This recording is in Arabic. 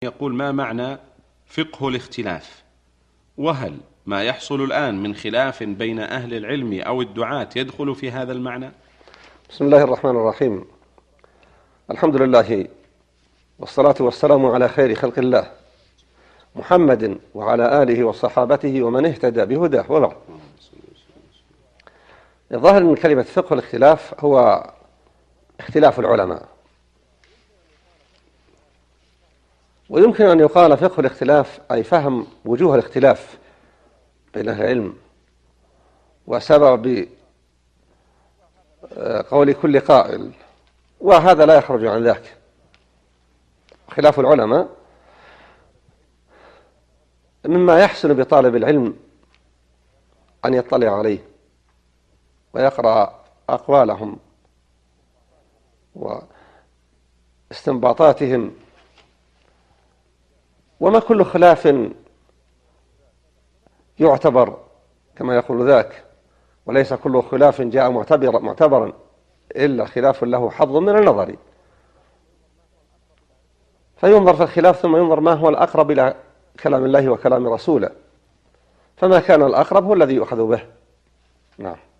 يقول: ما معنى فقه الاختلاف؟ وهل ما يحصل الآن من خلاف بين أهل العلم أو الدعاة يدخل في هذا المعنى؟ بسم الله الرحمن الرحيم. الحمد لله والصلاة والسلام على خير خلق الله محمد وعلى آله وصحابته ومن اهتدى بهداه، وبعد. الظاهر من كلمة فقه الاختلاف هو اختلاف العلماء، ويمكن أن يقال فقه الاختلاف أي فهم وجوه الاختلاف بين أهل العلم وسبب قول كل قائل، وهذا لا يخرج عن ذاك. خلاف العلماء مما يحسن بطالب العلم أن يطلع عليه ويقرأ أقوالهم واستنباطاتهم، وما كل خلاف يعتبر كما يقول ذاك، وليس كل خلاف جاء معتبرا إلا خلاف له حظ من النظر. فينظر في الخلاف ثم ينظر ما هو الأقرب إلى كلام الله وكلام رسوله، فما كان الأقرب هو الذي يؤخذ به. نعم.